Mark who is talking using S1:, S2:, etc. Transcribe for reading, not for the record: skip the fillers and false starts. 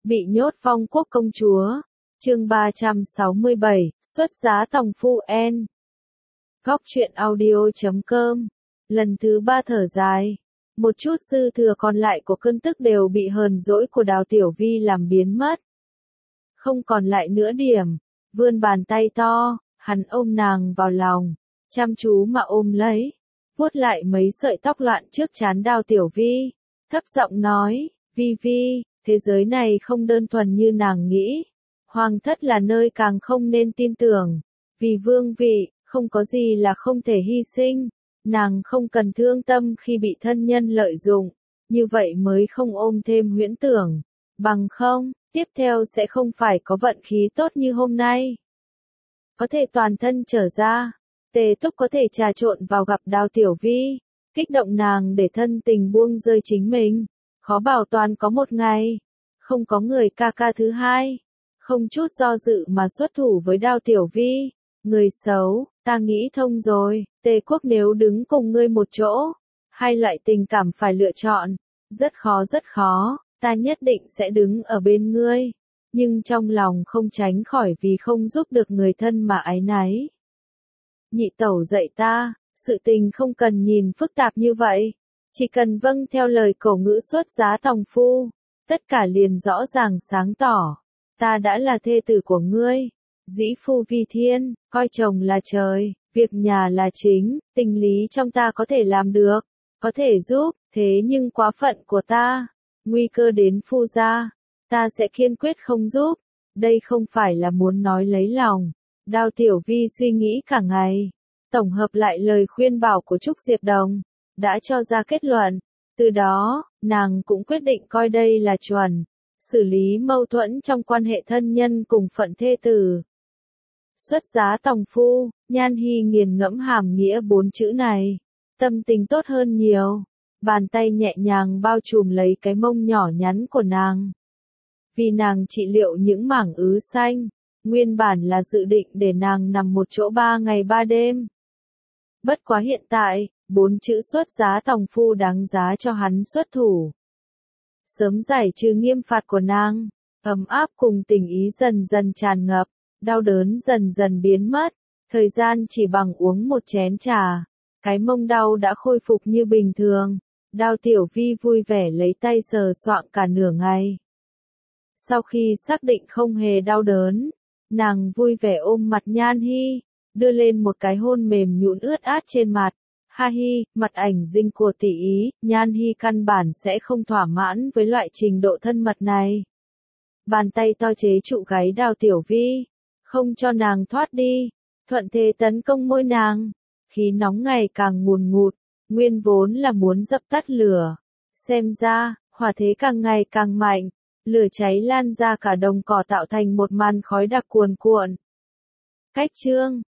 S1: Bị nhốt Phong Quốc công chúa. Chương 367, xuất giá tòng phu en. Góc truyện audio.com. Lần thứ 3 thở dài. Một chút dư thừa còn lại của cơn tức đều bị hờn dỗi của Đào Tiểu Vi làm biến mất. Không còn lại nữa điểm. Vươn bàn tay to, hắn ôm nàng vào lòng, chăm chú mà ôm lấy, vuốt lại mấy sợi tóc loạn trước trán Đào Tiểu Vi, thấp giọng nói, Vi Vi, thế giới này không đơn thuần như nàng nghĩ. Hoàng thất là nơi càng không nên tin tưởng. Vì vương vị, không có gì là không thể hy sinh. Nàng không cần thương tâm khi bị thân nhân lợi dụng. Như vậy mới không ôm thêm huyễn tưởng. Bằng không, tiếp theo sẽ không phải có vận khí tốt như hôm nay. Có thể toàn thân trở ra. Tề Túc có thể trà trộn vào gặp Đào Tiểu Vi. Kích động nàng để thân tình buông rơi chính mình. Khó bảo toàn có một ngày. Không có người ca ca thứ hai. Không chút do dự mà xuất thủ với Đào Tiểu Vi. Người xấu, ta nghĩ thông rồi, Tề quốc nếu đứng cùng ngươi một chỗ, hai loại tình cảm phải lựa chọn. Rất khó, ta nhất định sẽ đứng ở bên ngươi. Nhưng trong lòng không tránh khỏi vì không giúp được người thân mà áy náy. Nhị tẩu dạy ta, sự tình không cần nhìn phức tạp như vậy. Chỉ cần vâng theo lời cổ ngữ xuất giá tòng phu, tất cả liền rõ ràng sáng tỏ. Ta đã là thê tử của ngươi, dĩ phu vi thiên, coi chồng là trời, việc nhà là chính, tình lý trong ta có thể làm được, có thể giúp, thế nhưng quá phận của ta, nguy cơ đến phu gia, ta sẽ kiên quyết không giúp. Đây không phải là muốn nói lấy lòng. Đào Tiểu Vi suy nghĩ cả ngày, tổng hợp lại lời khuyên bảo của Trúc Diệp Đồng, đã cho ra kết luận. Từ đó, nàng cũng quyết định coi đây là chuẩn. Xử lý mâu thuẫn trong quan hệ thân nhân cùng phận thê tử. Xuất giá tòng phu, Nhan Hi nghiền ngẫm hàm nghĩa 4 chữ này. Tâm tình tốt hơn nhiều. Bàn tay nhẹ nhàng bao trùm lấy cái mông nhỏ nhắn của nàng. Vì nàng trị liệu những mảng ứ xanh, nguyên bản là dự định để nàng nằm một chỗ 3 ngày 3 đêm. Bất quá hiện tại, 4 chữ xuất giá tòng phu đáng giá cho hắn xuất thủ. Sớm giải trừ nghiêm phạt của nàng, ấm áp cùng tình ý dần dần tràn ngập, đau đớn dần dần biến mất, thời gian chỉ bằng uống một chén trà, cái mông đau đã khôi phục như bình thường. Đào Tiểu Vi vui vẻ lấy tay sờ soạng cả nửa ngày. Sau khi xác định không hề đau đớn, nàng vui vẻ ôm mặt Nhan Hi, đưa lên một cái hôn mềm nhũn ướt át trên mặt. Ha hi, mặt ảnh dinh của tỷ ý, Nhan Hi căn bản sẽ không thỏa mãn với loại trình độ thân mật này. Bàn tay to chế trụ gáy Đào Tiểu Vi, không cho nàng thoát đi, thuận thế tấn công môi nàng. Khí nóng ngày càng ngùn ngụt, nguyên vốn là muốn dập tắt lửa. Xem ra, hỏa thế càng ngày càng mạnh, lửa cháy lan ra cả đồng cỏ tạo thành một màn khói đặc cuồn cuộn. Cách chương